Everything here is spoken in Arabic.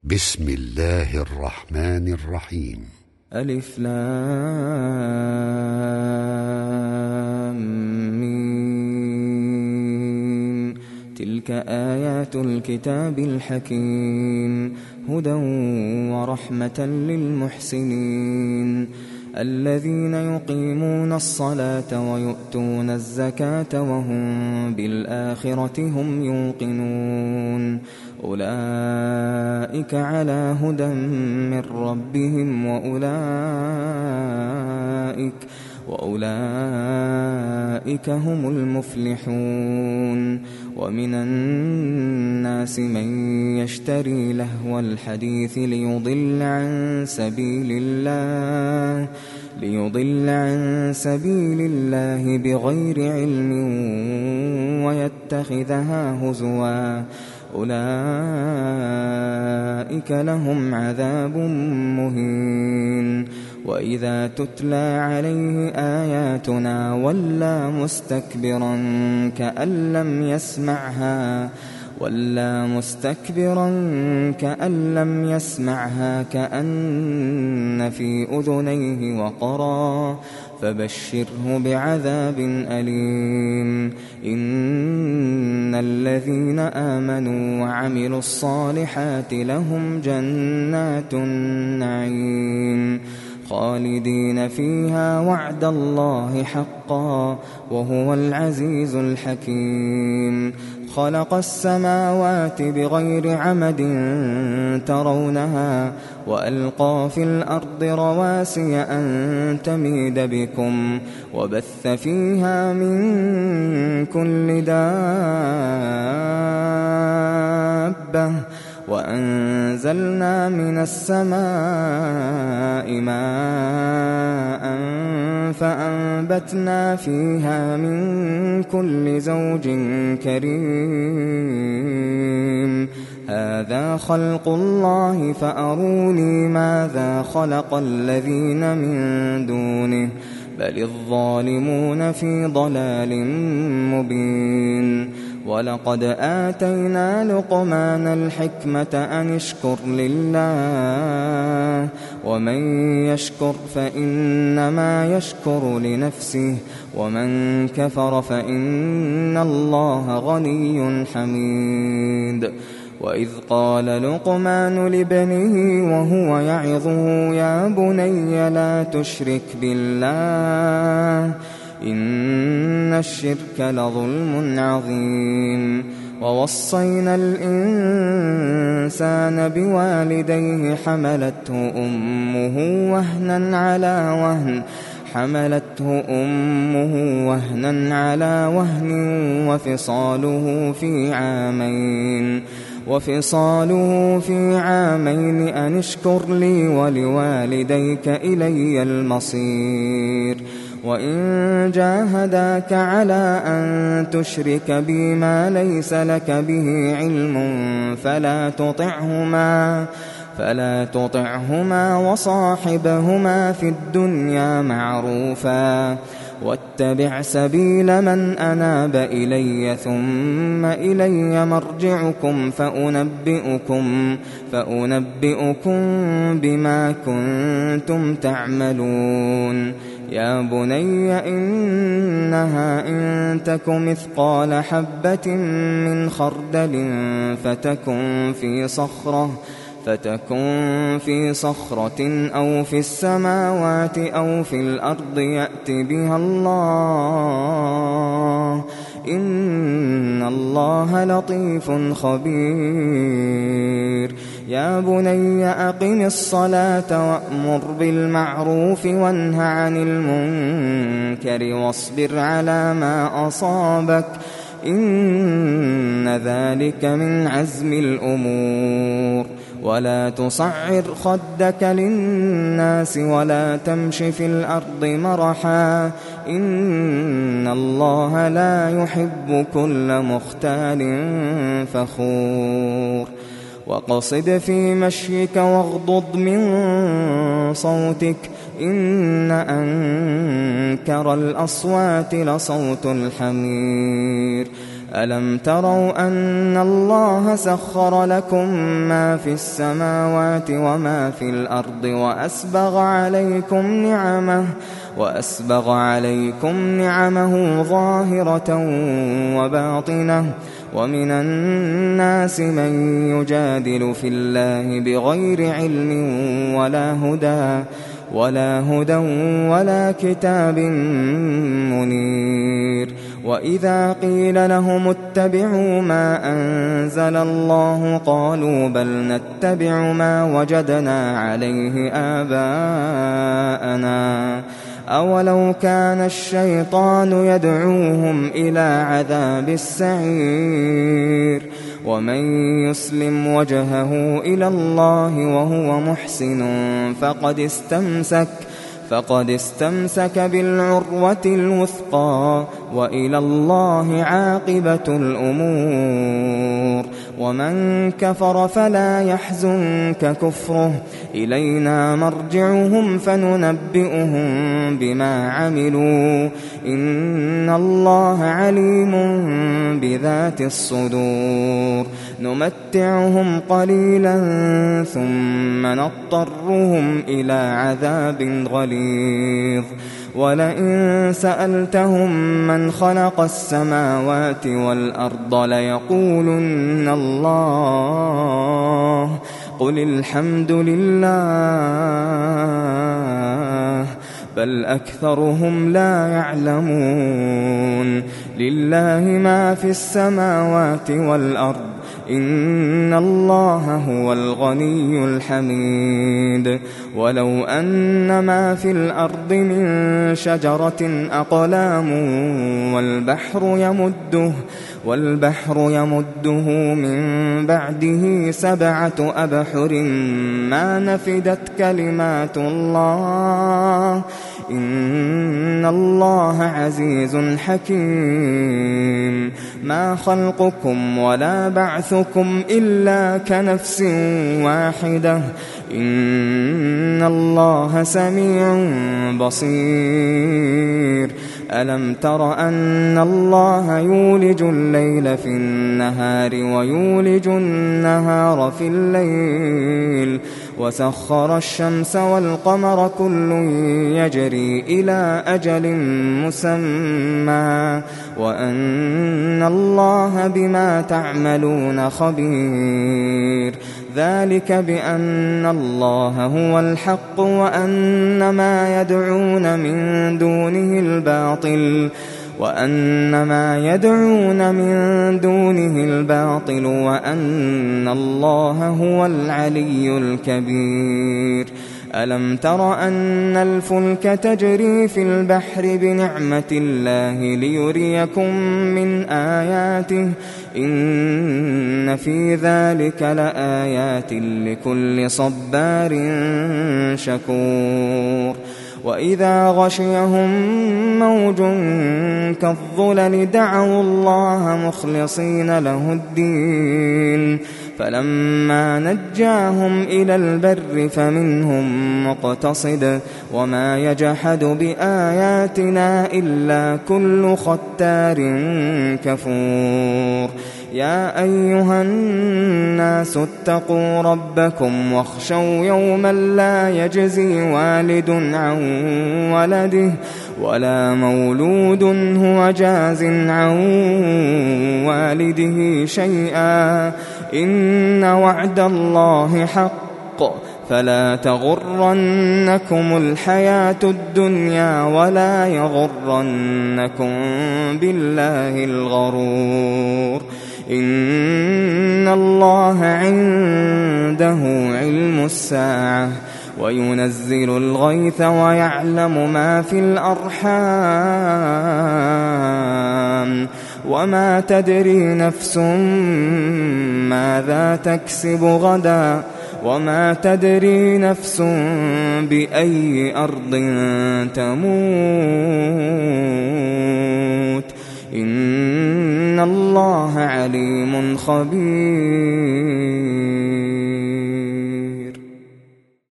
بسم الله الرحمن الرحيم. ألف لام ميم. تلك آيات الكتاب الحكيم، هدى ورحمة للمحسنين الذين يقيمون الصلاة ويؤتون الزكاة وهم بالآخرة هم يوقنون. أولئك على هدى من ربهم وأولئك هم المفلحون. ومن الناس من يشتري لهو الحديث ليضل عن سبيل الله بغير علم ويتخذها هزوا، أولئك لهم عذاب مهين. وإذا تتلى عليه آياتنا ولى مستكبرا كأن لم يسمعها كأن في أذنيه وقرا، فبشره بعذاب أليم. إن الذين آمنوا وعملوا الصالحات لهم جنات النعيم خالدين فيها وعد الله حقا وهو العزيز الحكيم. خلق السماوات بغير عمد ترونها وألقى في الأرض رواسي أن تميد بكم وبث فيها من كل دابة وأنزلنا من السماء ماء فأنبتنا فيها من كل زوج كريم. هذا خلق الله فأروني ماذا خلق الذين من دونه بل الظالمون في ضلال مبين. ولقد آتينا لقمان الحكمة أن اشكر لله ومن يشكر فإنما يشكر لنفسه ومن كفر فإن الله غني حميد. وإذ قال لقمان لابنه وهو يعظه يا بني لا تشرك بالله إن الشرك لظلم عظيم. ووصينا الإنسان بوالديه حملته أمه وهنا على وهن وفصاله في عامين أن اشكر لي ولوالديك إلي المصير. وإن جاهداك على أن تشرك بي ما ليس لك به علم فلا تطعهما وصاحبهما في الدنيا معروفا واتبع سبيل من أناب إلي ثم إلي مرجعكم فأنبئكم بما كنتم تعملون. يا بني إنها إن تك مثقال حبة من خردل فتكن في صخرة أو في السماوات أو في الأرض يأت بها الله إن الله لطيف خبير. يا بني أقم الصلاة وأمر بالمعروف وانه عن المنكر واصبر على ما أصابك إن ذلك من عزم الأمور. ولا تصعر خدك للناس ولا تمش في الأرض مرحا إن الله لا يحب كل مختال فخور. وقصد في مشيك واغضض من صوتك إن أنكر الأصوات لصوت الحمير. ألم تروا أن الله سخر لكم ما في السماوات وما في الأرض وأسبغ عليكم نعمه ظاهرة وباطنة ومن الناس من يجادل في الله بغير علم ولا هدى ولا كتاب منير وإذا قيل لهم اتبعوا ما أنزل الله قالوا بل نتبع ما وجدنا عليه آباءنا أولو كان الشيطان يدعوهم إلى عذاب السعير ومن يسلم وجهه إلى الله وهو محسن فقد استمسك بالعروة الوثقى وإلى الله عاقبة الأمور ومن كفر فلا يحزنك كفره إلينا مرجعهم فننبئهم بما عملوا إن الله عليم بذات الصدور نمتعهم قليلا ثم نضطرهم إلى عذاب غليظ ولئن سألتهم من خلق السماوات والأرض ليقولن الله قل الحمد لله بل أكثرهم لا يعلمون لله ما في السماوات والأرض إن الله هو الغني الحميد ولو أن ما في الأرض من شجرة أقلام والبحر يمده من بعده 7 أبحر ما نفدت كلمات الله إن الله عزيز حكيم ما خلقكم ولا بعثكم إلا كنفس واحدة إن الله سميع بصير ألم تر أن الله يولج الليل في النهار ويولج النهار في الليل وسخر الشمس والقمر كل يجري إلى أجل مسمى وأن الله بما تعملون خبير ذلك بأن الله هو الحق وأن ما يدعون من دونه الباطل وأن الله هو العلي الكبير ألم تر أن الفلك تجري في البحر بنعمة الله ليريكم من آياته إن في ذلك لآيات لكل صبار شكور وإذا غشيهم موج كالظلل دعوا الله مخلصين له الدين فلما نجاهم إلى البر فمنهم مقتصد وما يجحد بآياتنا إلا كل ختار كفور يا أيها الناس اتقوا ربكم واخشوا يوما لا يجزي والد عن ولده ولا مولود هو جاز عن والده شيئا إن وعد الله حق فلا تغرنكم الحياة الدنيا ولا يغرنكم بالله الغرور إن الله عنده علم الساعة وينزل الغيث ويعلم ما في الأرحام وما تدري نفس ماذا تكسب غدا وما تدري نفس بأي أرض تموت إن الله عليم خبير